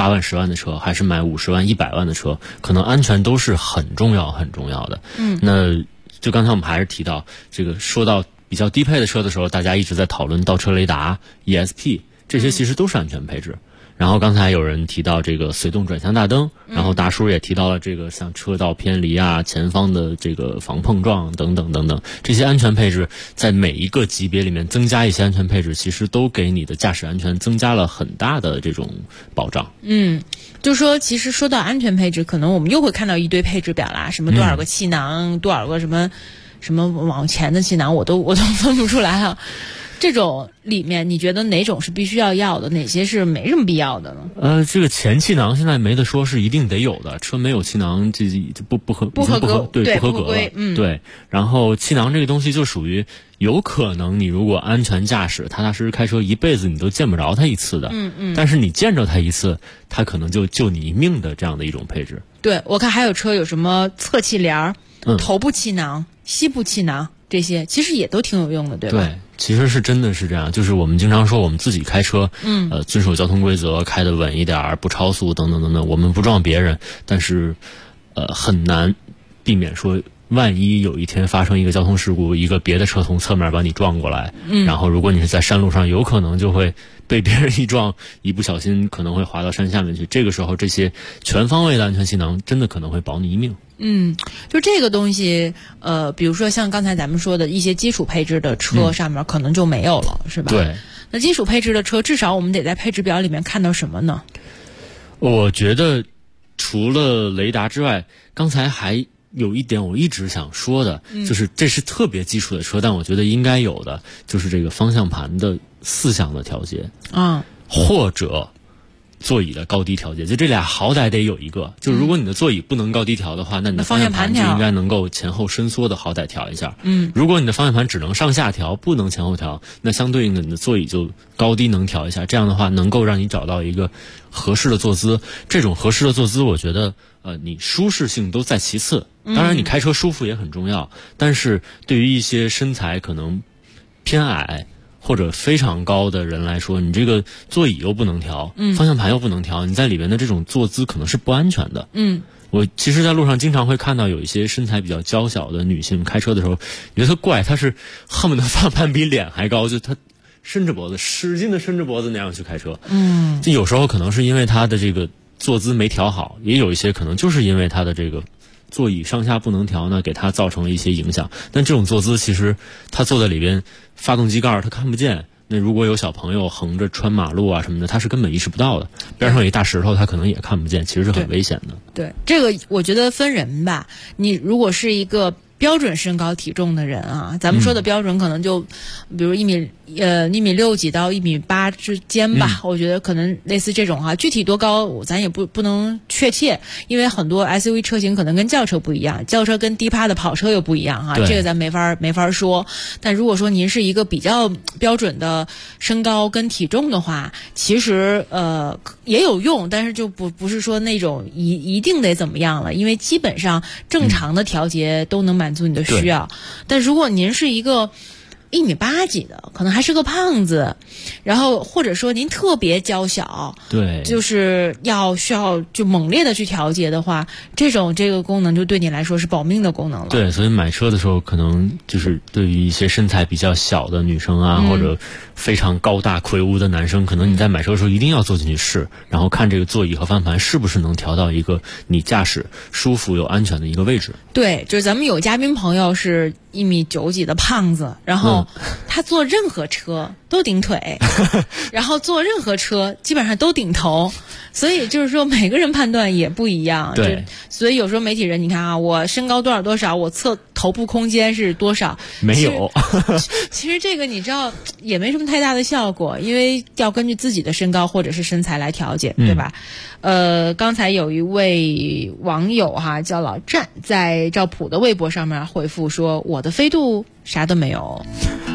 8万、10万的车，还是买50万、100万的车，可能安全都是很重要的。那就刚才我们还是提到这个，说到比较低配的车的时候，大家一直在讨论倒车雷达、ESP， 这些其实都是安全配置。然后刚才有人提到这个随动转向大灯，然后大叔也提到了这个像车道偏离啊、前方的这个防碰撞等等等等，这些安全配置在每一个级别里面增加一些安全配置，其实都给你的驾驶安全增加了很大的这种保障。 就说其实说到安全配置，可能我们又会看到一堆配置表啦，什么多少个气囊，多少个什么往前的气囊，我都分不出来啊。这种里面你觉得哪种是必须要的，哪些是没什么必要的呢？ 这个前气囊现在没得说，是一定得有的，车没有气囊这不合格，对，不合格了。对，然后气囊这个东西就属于有可能你如果安全驾驶、踏踏实实开车，一辈子你都见不着它一次的。但是你见着它一次，它可能就救你一命的这样的一种配置。 对，我看还有车有什么侧气帘、头部气囊、膝部气囊，这些其实也都挺有用的，对吧？ 对，其实是真的是这样，就是我们经常说我们自己开车，遵守交通规则，开得稳一点，不超速等等等等，我们不撞别人，但是很难避免说万一有一天发生一个交通事故，一个别的车从侧面把你撞过来，然后如果你是在山路上，有可能就会被别人一撞，一不小心可能会滑到山下面去。这个时候，这些全方位的安全气囊真的可能会保你一命。 就这个东西，比如说像刚才咱们说的一些基础配置的车上面可能就没有了，是吧？ 对。 那基础配置的车，至少我们得在配置表里面看到什么呢？ 我觉得除了雷达之外，刚才还有一点我一直想说的，就是这是特别基础的车，但我觉得应该有的，就是这个方向盘的4项的调节，或者座椅的高低调节，就这俩好歹得有一个。就如果你的座椅不能高低调的话，那你的方向盘就应该能够前后伸缩的好歹调一下。如果你的方向盘只能上下调，不能前后调，那相对应的你的座椅就高低能调一下，这样的话能够让你找到一个合适的坐姿。这种合适的坐姿，我觉得你舒适性都在其次，当然你开车舒服也很重要，但是对于一些身材可能偏矮或者非常高的人来说，你这个座椅又不能调，方向盘又不能调，你在里面的这种坐姿可能是不安全的。我其实在路上经常会看到有一些身材比较娇小的女性开车的时候，觉得特怪，她是恨不得方向盘比脸还高，就她伸着脖子，使劲的伸着脖子那样去开车。就有时候可能是因为她的这个坐姿没调好，也有一些可能就是因为她的这个座椅上下不能调呢，给他造成了一些影响。但这种坐姿其实他坐在里边，发动机盖他看不见，那如果有小朋友横着穿马路啊什么的，他是根本意识不到的。边上有一大石头他可能也看不见，其实是很危险的。 对，这个我觉得分人吧。你如果是一个标准身高体重的人啊，咱们说的标准可能就比如1.6米几到1.8米之间吧，我觉得可能类似这种哈，具体多高咱也不能确切，因为很多 SUV 车型可能跟轿车不一样，轿车跟低趴的跑车又不一样哈，这个咱没法说。但如果说您是一个比较标准的身高跟体重的话，其实也有用，但是就不是说那种一定得怎么样了，因为基本上正常的调节都能满足你的需要。但如果您是一个1.8米几的，可能还是个胖子，然后或者说您特别娇小， 对， 就是需要就猛烈的去调节的话，这个功能就对你来说是保命的功能了。 对，所以买车的时候可能就是对于一些身材比较小的女生啊，或者非常高大魁梧的男生，可能你在买车的时候一定要坐进去试，然后看这个座椅和方向盘是不是能调到一个你驾驶舒服又安全的一个位置。 对，就是咱们有嘉宾朋友是1.9米几的胖子，然后他坐任何车都顶腿，然后坐任何车基本上都顶头，所以就是说每个人判断也不一样。 对， 所以有时候媒体人你看啊，我身高多少，我侧头部空间是多少， 没有。 其实这个你知道也没什么太大的效果，因为要根据自己的身高或者是身材来调节，对吧？刚才有一位网友哈叫老战，在赵普的微博上面回复说，我的飞度啥都没有。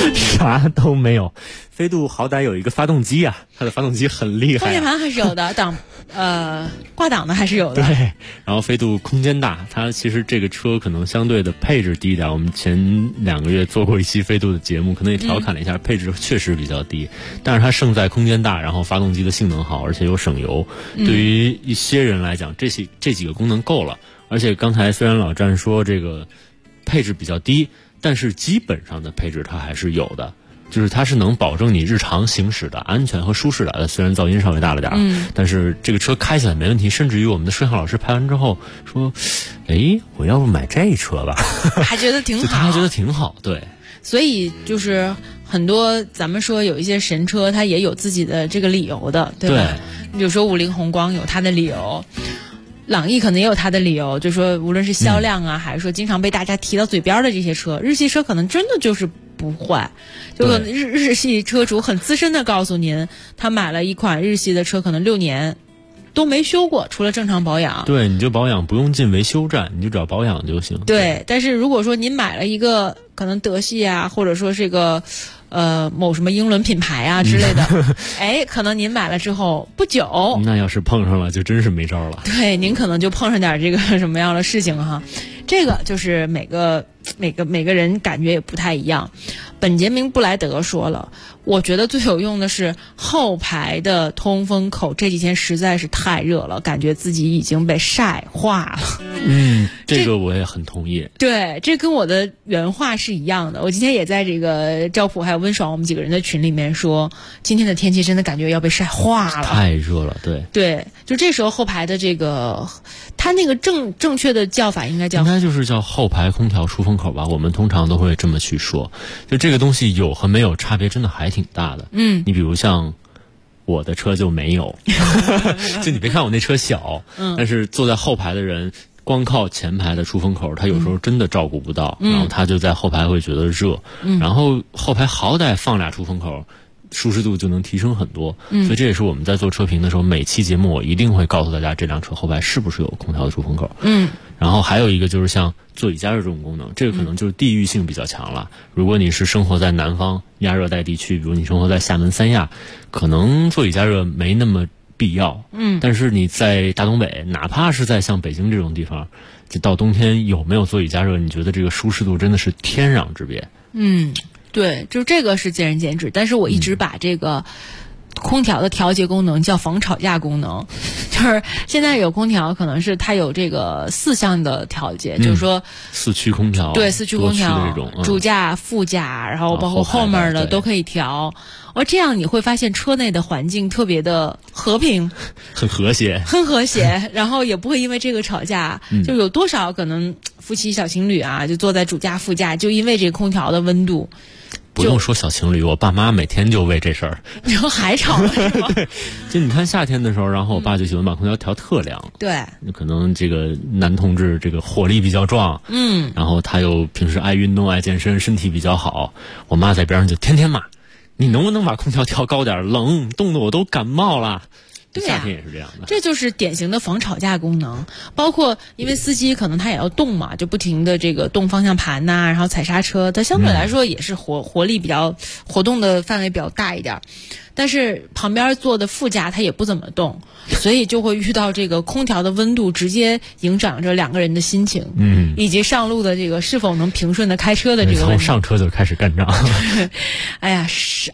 啥都没有。飞度好歹有一个发动机啊，它的发动机很厉害、 方向盘还是有的，挂档的还是有的。 对，然后飞度空间大，它其实这个车可能相对的配置低一点。我们前2个月做过一期飞度的节目，可能也调侃了一下，配置确实比较低，但是它胜在空间大，然后发动机的性能好，而且又省油。对于一些人来讲，这几个功能够了。而且刚才虽然老战说这个配置比较低，但是基本上的配置它还是有的。就是它是能保证你日常行驶的安全和舒适的，虽然噪音稍微大了点，但是这个车开起来没问题。甚至于我们的摄像老师拍完之后说：“哎，我要不买这车吧？” 还觉得挺好， 他还觉得挺好，对。 所以就是很多咱们说有一些神车，它也有自己的这个理由的，对吧？你比如说50宏光有它的理由。朗逸可能也有它的理由，就是说无论是销量啊，还是说经常被大家提到嘴边的这些车，日系车可能真的就是不坏，就可能日系车主很资深的告诉您，他买了一款日系的车，可能6年都没修过，除了正常保养。 对，你就保养不用进维修站，你就只要保养就行。 对，但是如果说您买了一个可能德系啊，或者说是个某什么英伦品牌啊之类的，哎，可能您买了之后不久， 那要是碰上了就真是没招了。 对，您可能就碰上点这个什么样的事情哈。这个就是每个人感觉也不太一样。本杰明布莱德说了，我觉得最有用的是后排的通风口，这几天实在是太热了，感觉自己已经被晒化了。 这个我也很同意。 对，这跟我的原话是一样的。我今天也在这个赵普还有温爽我们几个人的群里面说，今天的天气真的感觉要被晒化了， 太热了。 对，就这时候后排的这个，它那个正确的叫法应该就是叫后排空调出风口吧，我们通常都会这么去说。就这个东西有和没有差别真的还挺大的。你比如像我的车就没有，就你别看我那车小，但是坐在后排的人光靠前排的出风口，他有时候真的照顾不到，然后他就在后排会觉得热，然后后排好歹放俩出风口，舒适度就能提升很多。所以这也是我们在做车评的时候，每期节目我一定会告诉大家这辆车后排是不是有空调的出风口。然后还有一个就是像座椅加热这种功能，这个可能就是地域性比较强了。如果你是生活在南方亚热带地区，比如你生活在厦门三亚，可能座椅加热没那么必要。但是你在大东北，哪怕是在像北京这种地方，就到冬天有没有座椅加热，你觉得这个舒适度真的是天壤之别。 对，就这个是见仁见智，但是我一直把这个空调的调节功能叫防吵架功能。就是现在有空调可能是它有这个4项的调节，就是说 4驱空调， 对，4驱空调这种， 主驾、副驾，然后包括后面的都可以调。这样你会发现车内的环境特别的和平， 很和谐， 然后也不会因为这个吵架。就有多少可能夫妻小情侣啊，就坐在主驾副驾，就因为这个空调的温度。 不用说小情侣，我爸妈每天就为这事儿， 然后还吵了是吗？ 对，就你看夏天的时候，然后我爸就喜欢把空调调特凉。 对， 可能这个男同志这个火力比较壮，然后他又平时爱运动爱健身，身体比较好，我妈在边上就天天骂，你能不能把空调调高点，冷，冻得我都感冒了。 对夏天也是这样的， 这就是典型的防吵架功能。包括因为司机可能他也要动嘛，就不停的这个动方向盘呐，然后踩刹车，它相对来说也是活力比较活动的范围比较大一点。但是旁边坐的副驾他也不怎么动，所以就会遇到这个空调的温度直接影响着2个人的心情，以及上路的这个是否能平顺的开车的这个问题。 从上车就开始干仗。 哎呀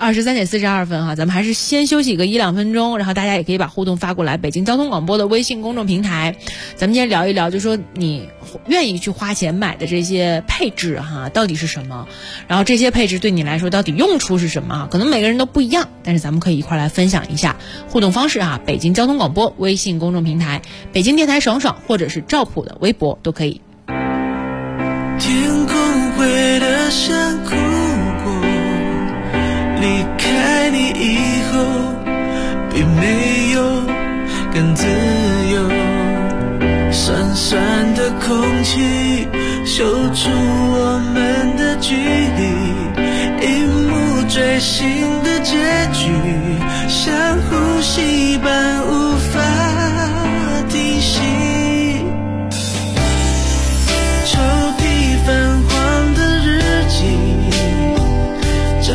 ，23:42哈，咱们还是先休息个1-2分钟，然后大家也可以把互动发过来，北京交通广播的微信公众平台。咱们今天聊一聊，就说你愿意去花钱买的这些配置哈，到底是什么？然后这些配置对你来说到底用处是什么？可能每个人都不一样，但是咱们可以一块来分享一下。互动方式啊，北京交通广播微信公众平台，北京电台爽爽，或者是赵普的微博都可以。 天空灰得像哭过，离开你以后比没有更自由，酸酸的空气修出我们的距离，一幕锥心的结局，像呼吸般无法停息。抽屉泛黄的日记，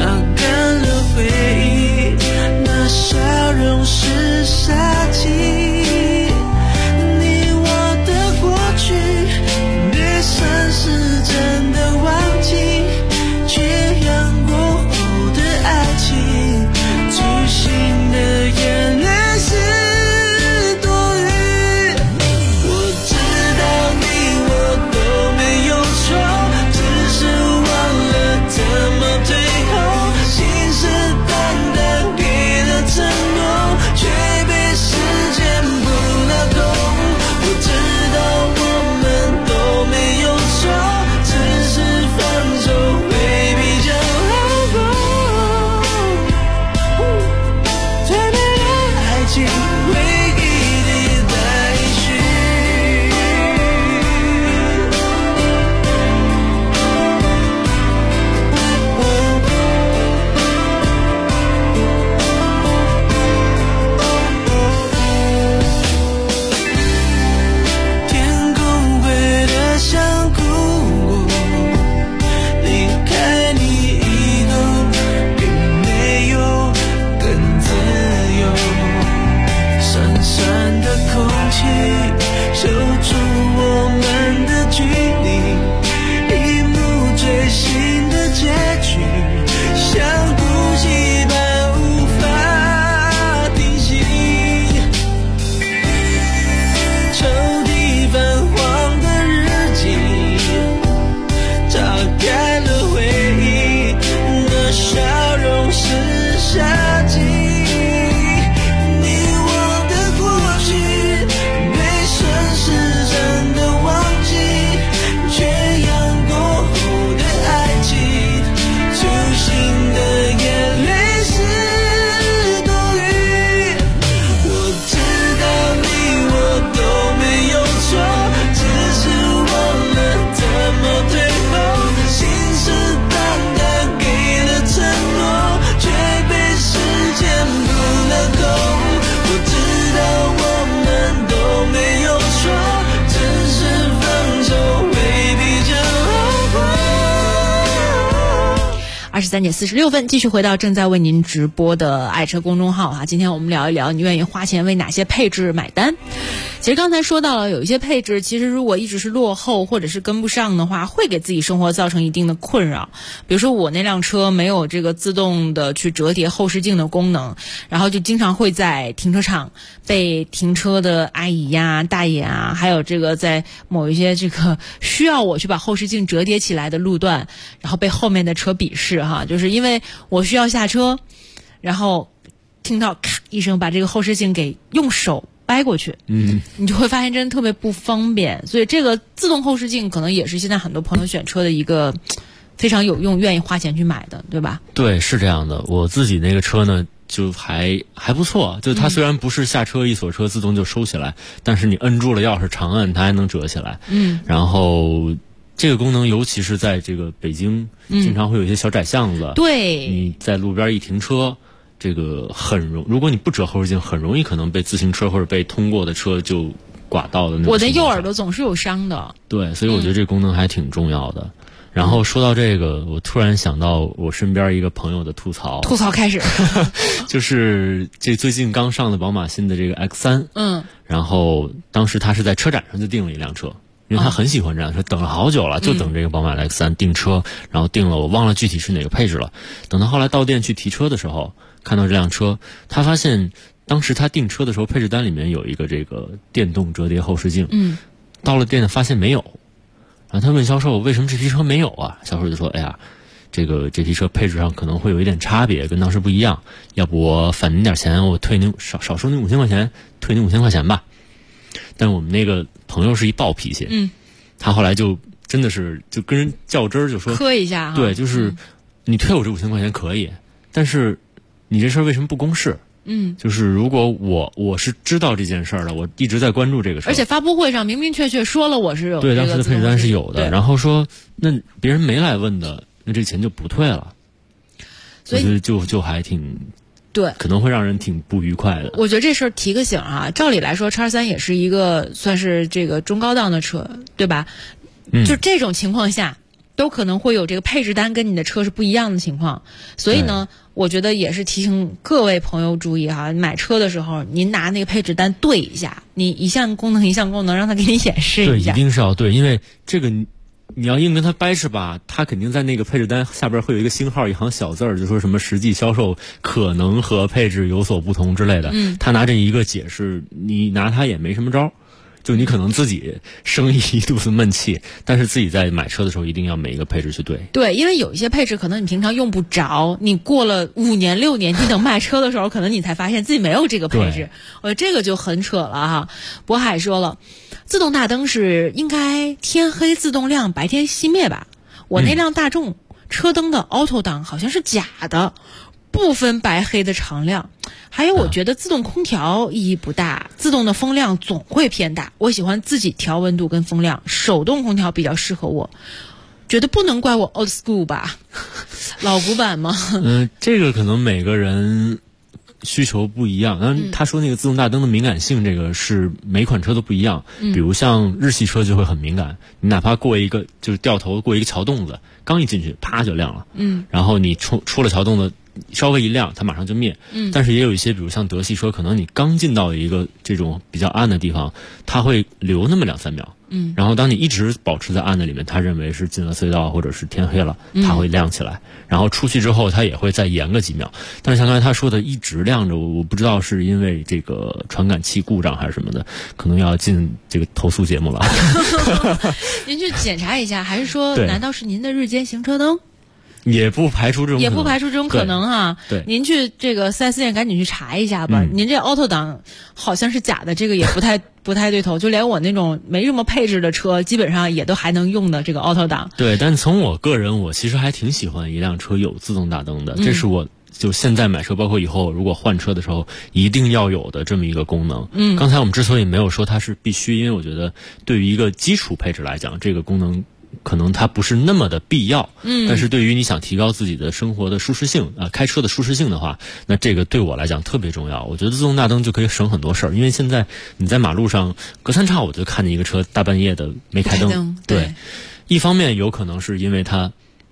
23:46，继续回到正在为您直播的爱车公众号啊。今天我们聊一聊你愿意花钱为哪些配置买单。其实刚才说到了，有一些配置其实如果一直是落后或者是跟不上的话，会给自己生活造成一定的困扰。比如说我那辆车没有这个自动的去折叠后视镜的功能，然后就经常会在停车场被停车的阿姨呀、大爷啊，还有这个在某一些这个需要我去把后视镜折叠起来的路段，然后被后面的车鄙视哈，就是因为我需要下车，然后听到咔一声把这个后视镜给用手掰过去，你就会发现真的特别不方便。所以这个自动后视镜可能也是现在很多朋友选车的一个非常有用、愿意花钱去买的，对吧？ 对，是这样的。我自己那个车呢，就还不错，就它虽然不是下车一锁车自动就收起来，但是你摁住了钥匙长摁，它还能折起来。然后这个功能尤其是在这个北京，经常会有一些小窄巷子， 对， 你在路边一停车，这个如果你不折后视镜，很容易可能被自行车或者被通过的车就刮到的那种。 我的右耳朵总是有伤的。 对，所以我觉得这个功能还挺重要的。然后说到这个，我突然想到我身边一个朋友的吐槽开始， 就是这最近刚上的宝马新的这个 X3，然后当时他是在车展上就订了一辆车，因为他很喜欢这辆车，等了好久了，就等这个宝马的 X3 订车，然后订了，我忘了具体是哪个配置了。等到后来到店去提车的时候，看到这辆车，他发现当时他订车的时候配置单里面有一个这个电动折叠后视镜，到了店发现没有。然后他问销售为什么这批车没有啊？销售就说：“哎呀，这批车配置上可能会有一点差别，跟当时不一样。要不我返您点钱，我退您少收您5000块钱，退您5000块钱吧。”但我们那个朋友是一暴脾气，他后来就真的是就跟人较真儿，就说磕一下哈。 对，就是你退我这5000块钱可以，但是你这事儿为什么不公示？就是如果我是知道这件事儿的，我一直在关注这个事儿， 而且发布会上明明确确说了我是有对当时的配置单是有的，然后说那别人没来问的，那这钱就不退了，所以就还挺对， 可能会让人挺不愉快的。 我觉得这事儿提个醒啊，照理来说X3也是一个算是这个中高档的车，对吧？就这种情况下都可能会有这个配置单跟你的车是不一样的情况，所以呢我觉得也是提醒各位朋友注意哈，买车的时候您拿那个配置单对一下，你一项功能让他给你演示一下。 对，一定是要对，因为这个你要硬跟他掰扯吧，他肯定在那个配置单下边会有一个星号一行小字儿，就说什么实际销售可能和配置有所不同之类的。他拿这一个解释，你拿他也没什么招。就你可能自己生一肚子闷气，但是自己在买车的时候一定要每一个配置去对。 对，因为有一些配置可能你平常用不着，你过了5年6年，你等卖车的时候，可能你才发现自己没有这个配置。我觉得这个就很扯了哈。渤海说了，自动大灯是应该天黑自动亮，白天熄灭吧？我那辆大众车灯的 auto 档好像是假的，不分白黑的常亮。还有我觉得自动空调意义不大，自动的风量总会偏大，我喜欢自己调温度跟风量，手动空调比较适合我。觉得不能怪我 old school 吧，老古板吗？ 这个可能每个人需求不一样。他说那个自动大灯的敏感性，这个是每款车都不一样。比如像日系车就会很敏感，你哪怕过一个就是掉头过一个桥洞子，刚一进去啪就亮了。然后你出了桥洞子稍微一亮，它马上就灭。但是也有一些，比如像德系车，可能你刚进到一个这种比较暗的地方，它会留那么2-3秒。然后当你一直保持在暗的里面，它认为是进了隧道或者是天黑了，它会亮起来。然后出去之后，它也会再延个几秒。但是像刚才他说的，一直亮着，我不知道是因为这个传感器故障还是什么的，可能要进这个投诉节目了。 您去检查一下，还是说难道是您的日间行车灯？ 也不排除这种可能哈。 对， 您去这个4S店赶紧去查一下吧。您这 auto 档好像是假的，这个也不太对头。就连我那种没什么配置的车，基本上也都还能用的这个 auto 档。 对，但从我个人，我其实还挺喜欢一辆车有自动大灯的，这是我就现在买车，包括以后如果换车的时候一定要有的这么一个功能。刚才我们之所以没有说它是必须，因为我觉得对于一个基础配置来讲，这个功能可能它不是那么的必要，但是对于你想提高自己的生活的舒适性开车的舒适性的话，那这个对我来讲特别重要。我觉得自动大灯就可以省很多事儿，因为现在你在马路上隔三差五就看见一个车大半夜的没开灯。对，一方面有可能是因为它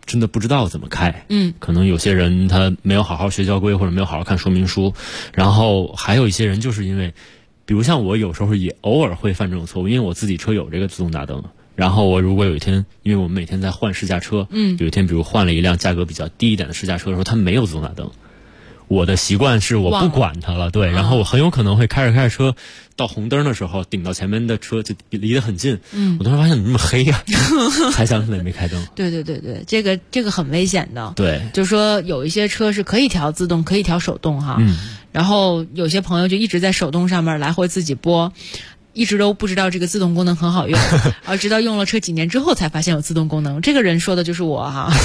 真的不知道怎么开。可能有些人他没有好好学交规，或者没有好好看说明书，然后还有一些人就是因为，比如像我有时候也偶尔会犯这种错误，因为我自己车有这个自动大灯。然后我如果有一天，因为我们每天在换试驾车，有一天比如换了一辆价格比较低一点的试驾车的时候，它没有自动大灯，我的习惯是我不管它了，对，然后我很有可能会开着车到红灯的时候顶到前面的车就离得很近，我突然发现怎么那么黑呀，才想起来没开灯。 对，这个很危险的。 对， 就是说有一些车是可以调自动，可以调手动哈，然后有些朋友就一直在手动上面来回自己拨。一直都不知道这个自动功能很好用，而直到用了车几年之后才发现有自动功能。这个人说的就是我哈。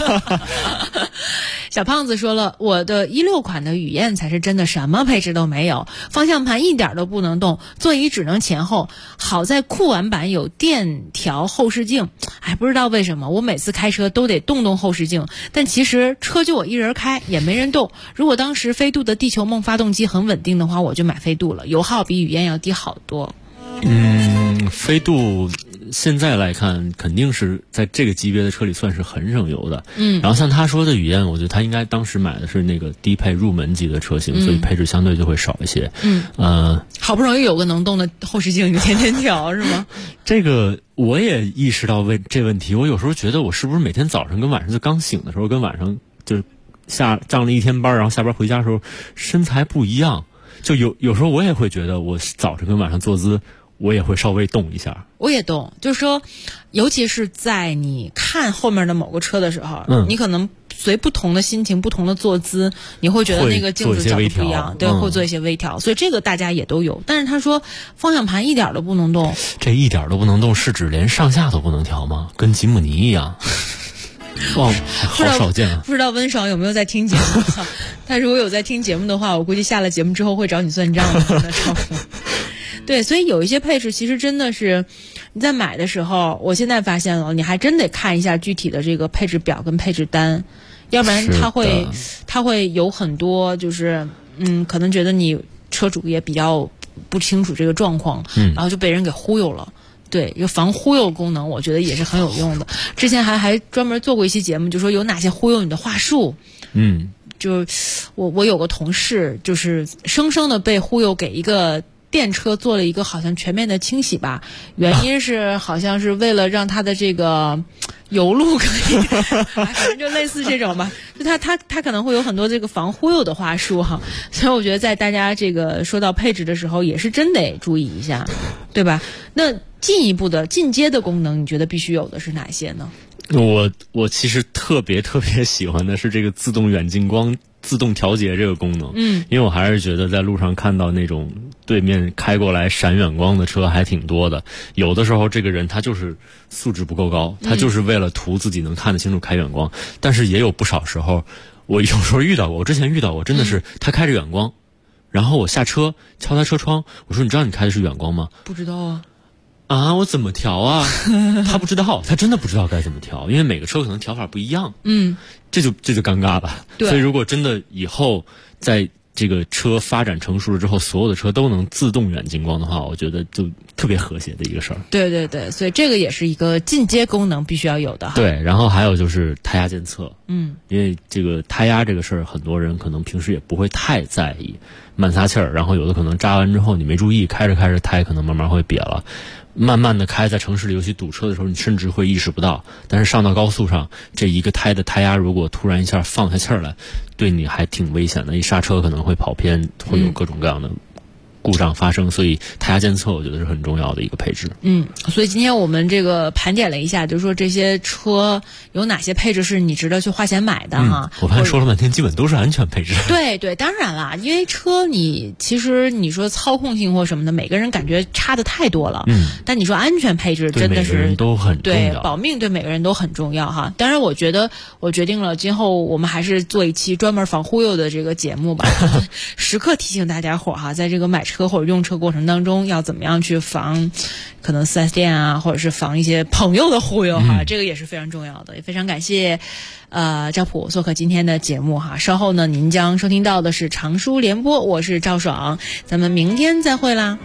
小胖子说了，我的16款的雨燕才是真的什么配置都没有，方向盘一点都不能动，座椅只能前后。好在酷玩版有电调后视镜，不知道为什么我每次开车都得动后视镜，但其实车就我一人开，也没人动。如果当时飞度的地球梦发动机很稳定的话，我就买飞度了，油耗比雨燕要低好多。 飞度现在来看肯定是在这个级别的车里算是很省油的。然后像他说的雨燕，我觉得他应该当时买的是那个低配入门级的车型，所以配置相对就会少一些。 好不容易有个能动的后视镜，你天天调是吗？ 这个我也意识到这问题，我有时候觉得我是不是每天早上跟晚上就刚醒的时候跟晚上就是上了一天班，然后下班回家的时候身材不一样，就有时候我也会觉得我早上跟晚上坐姿我也会稍微动一下。 我也动，就是说尤其是在你看后面的某个车的时候，你可能随不同的心情不同的坐姿，你会觉得那个镜子角度不一样，对，会做一些微调，所以这个大家也都有。但是他说方向盘一点都不能动， 这一点都不能动是指连上下都不能调吗？跟吉姆尼一样。哇，好少见啊！ 不知道温爽有没有在听节目？他如果有在听节目的话，我估计下了节目之后会找你算账的。对，所以有一些配置其实真的是你在买的时候，我现在发现了，你还真得看一下具体的这个配置表跟配置单，要不然它会有很多就是可能觉得你车主也比较不清楚这个状况，然后就被人给忽悠了。对，有防忽悠功能，我觉得也是很有用的。之前还专门做过一期节目，就说有哪些忽悠你的话术。就是我有个同事，就是生生的被忽悠给一个电车做了一个好像全面的清洗吧，原因是好像是为了让它的这个油路可以，反正就类似这种吧。就他可能会有很多这个防忽悠的话术哈，所以我觉得在大家这个说到配置的时候，也是真得注意一下，对吧？那进一步的进阶的功能，你觉得必须有的是哪些呢？ 我其实特别喜欢的是这个自动远近光自动调节这个功能，因为我还是觉得在路上看到那种对面开过来闪远光的车还挺多的，有的时候这个人他就是素质不够高，他就是为了图自己能看得清楚开远光，但是也有不少时候我有时候遇到过，我之前遇到过，真的是他开着远光，然后我下车敲他车窗，我说你知道你开的是远光吗？ 不知道啊。 我怎么调啊？他不知道，他真的不知道该怎么调，因为每个车可能调法不一样。这就尴尬了。所以如果真的以后在这个车发展成熟了之后，所有的车都能自动远近光的话，我觉得就特别和谐的一个事儿。 对，所以这个也是一个进阶功能必须要有的。 对，然后还有就是胎压监测。因为这个胎压这个事儿，很多人可能平时也不会太在意，慢撒气儿，然后有的可能扎完之后你没注意，开着胎可能慢慢会瘪了。慢慢的开，在城市里尤其堵车的时候，你甚至会意识不到。但是上到高速上，这一个胎的胎压如果突然一下放下气儿来，对你还挺危险的。一刹车可能会跑偏，会有各种各样的故障发生，所以胎压监测我觉得是很重要的一个配置。 所以今天我们这个盘点了一下，就是说这些车有哪些配置是你值得去花钱买的哈。 我发现说了半天基本都是安全配置。 对，当然啦，因为车其实你说操控性或什么的，每个人感觉差的太多了。但你说安全配置真的是对每个人都很重要， 对保命对每个人都很重要哈。当然我觉得我决定了，今后我们还是做一期专门防忽悠的这个节目吧，时刻提醒大家伙哈，在这个买车或者用车过程当中要怎么样去防可能 4S 店啊，或者是防一些朋友的忽悠哈，这个也是非常重要的。也非常感谢赵普做客今天的节目哈。稍后呢您将收听到的是长舒联播，我是赵爽，咱们明天再会啦。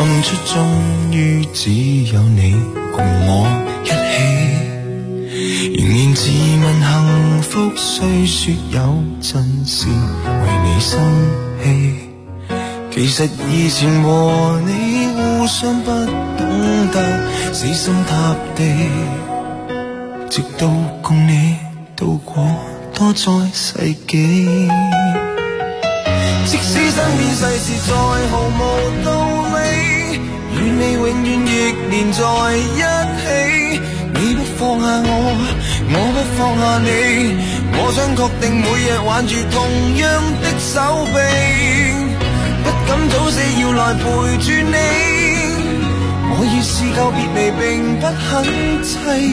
當初終於只有你共我一起，仍然自問幸福雖說有陣時為你生氣，其實以前和你互相不懂得死心塌地，直到共你度過多載世紀。即使身邊世事再毫無道理，與你永遠亦連在一起。你不放下我，我不放下你，我想確定每日挽住同樣的手臂，不敢早死要來陪住你。我已試夠別離並不很凄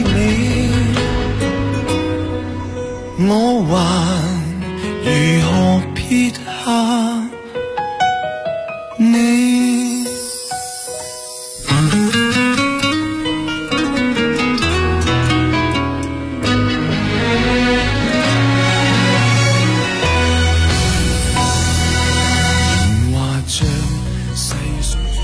美，我還如何撇下